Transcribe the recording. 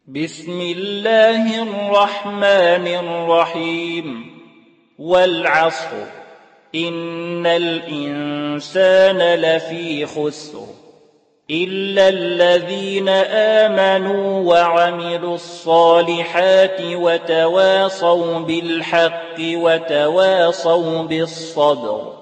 بسم الله الرحمن الرحيم والعصر إن الإنسان لفي خسر إلا الذين آمنوا وعملوا الصالحات وتواصوا بالحق وتواصوا بالصبر